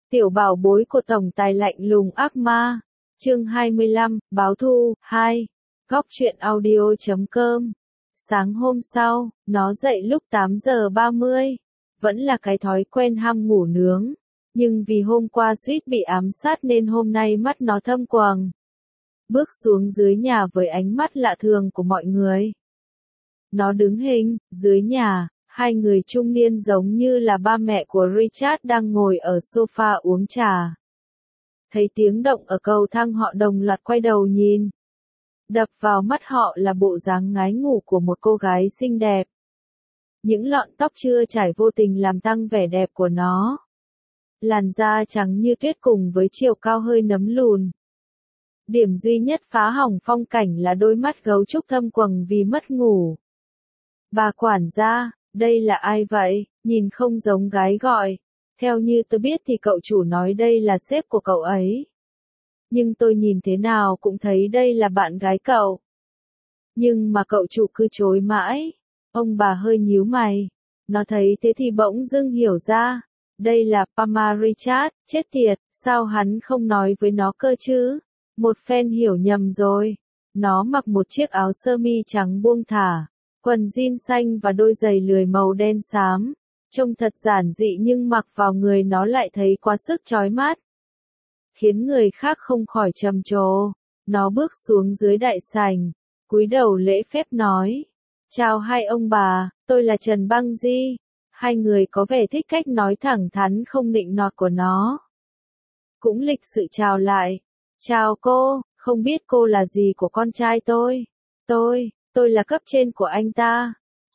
Tiểu bảo bối của tổng tài lạnh lùng ác ma. Chương 25, báo thù, 2. Góc truyện audio.com. Sáng hôm sau, nó dậy lúc 8 giờ 30. Vẫn là cái thói quen ham ngủ nướng. Nhưng vì hôm qua suýt bị ám sát nên hôm nay mắt nó thâm quầng. Bước xuống dưới nhà với ánh mắt lạ thường của mọi người. Nó đứng hình, dưới nhà, hai người trung niên giống như là ba mẹ của Richard đang ngồi ở sofa uống trà. Thấy tiếng động ở cầu thang họ đồng loạt quay đầu nhìn. Đập vào mắt họ là bộ dáng ngái ngủ của một cô gái xinh đẹp. Những lọn tóc chưa trải vô tình làm tăng vẻ đẹp của nó. Làn da trắng như tuyết cùng với chiều cao hơi nấm lùn. Điểm duy nhất phá hỏng phong cảnh là đôi mắt gấu trúc thâm quầng vì mất ngủ. Bà quản gia, đây là ai vậy? Nhìn không giống gái gọi. Theo như tôi biết thì cậu chủ nói đây là sếp của cậu ấy. Nhưng tôi nhìn thế nào cũng thấy đây là bạn gái cậu. Nhưng mà cậu chủ cứ chối mãi. Ông bà hơi nhíu mày. Nó thấy thế thì bỗng dưng hiểu ra. Đây là Pama Richard, chết tiệt, sao hắn không nói với nó cơ chứ? Một phen hiểu nhầm rồi. Nó mặc một chiếc áo sơ mi trắng buông thả, quần jean xanh và đôi giày lười màu đen xám. Trông thật giản dị nhưng mặc vào người nó lại thấy quá sức chói mắt. Khiến người khác không khỏi trầm trồ. Nó bước xuống dưới đại sảnh, cúi đầu lễ phép nói. Chào hai ông bà, tôi là Trần Băng Di. Hai người có vẻ thích cách nói thẳng thắn không nịnh nọt của nó. Cũng lịch sự chào lại. Chào cô, không biết cô là gì của con trai tôi. Tôi là cấp trên của anh ta.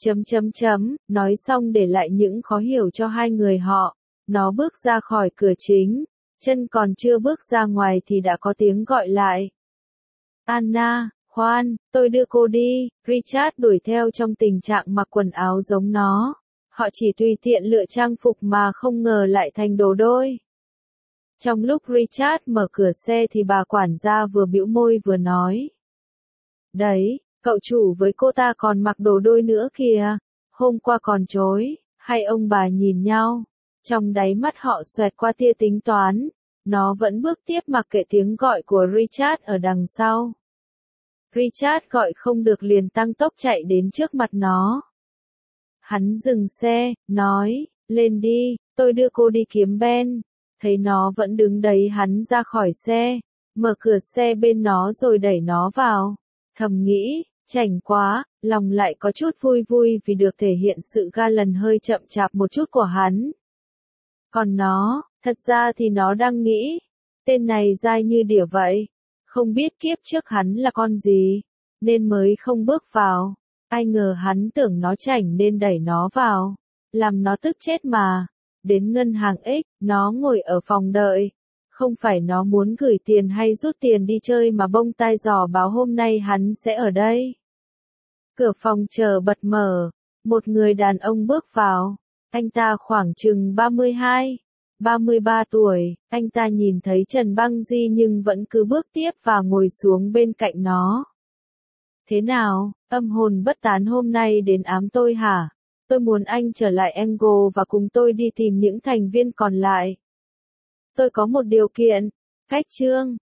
Nói xong để lại những khó hiểu cho hai người họ. Nó bước ra khỏi cửa chính. Chân còn chưa bước ra ngoài thì đã có tiếng gọi lại. Anna, khoan, tôi đưa cô đi. Richard đuổi theo trong tình trạng mặc quần áo giống nó. Họ chỉ tùy tiện lựa trang phục mà không ngờ lại thành đồ đôi. Trong lúc Richard mở cửa xe thì bà quản gia vừa bĩu môi vừa nói. Đấy, cậu chủ với cô ta còn mặc đồ đôi nữa kìa. Hôm qua còn chối. Hai ông bà nhìn nhau. Trong đáy mắt họ xoẹt qua tia tính toán. Nó vẫn bước tiếp mặc kệ tiếng gọi của Richard ở đằng sau. Richard gọi không được liền tăng tốc chạy đến trước mặt nó. Hắn dừng xe, nói, lên đi, tôi đưa cô đi kiếm Ben. Thấy nó vẫn đứng đấy hắn ra khỏi xe, mở cửa xe bên nó rồi đẩy nó vào. Thầm nghĩ, chảnh quá, lòng lại có chút vui vui vì được thể hiện sự ga lần hơi chậm chạp một chút của hắn. Còn nó, thật ra thì nó đang nghĩ, tên này dai như đỉa vậy, không biết kiếp trước hắn là con gì, nên mới không bước vào. Ai ngờ hắn tưởng nó chảnh nên đẩy nó vào, làm nó tức chết mà. Đến ngân hàng X, nó ngồi ở phòng đợi. Không phải nó muốn gửi tiền hay rút tiền đi chơi mà bông tai giò báo hôm nay hắn sẽ ở đây. Cửa phòng chờ bật mở, một người đàn ông bước vào. Anh ta khoảng chừng 32, 33 tuổi, anh ta nhìn thấy Trần Băng Di nhưng vẫn cứ bước tiếp và ngồi xuống bên cạnh nó. Thế nào, âm hồn bất tán hôm nay đến ám tôi hả? Tôi muốn anh trở lại Angle và cùng tôi đi tìm những thành viên còn lại. Tôi có một điều kiện. Khách trương,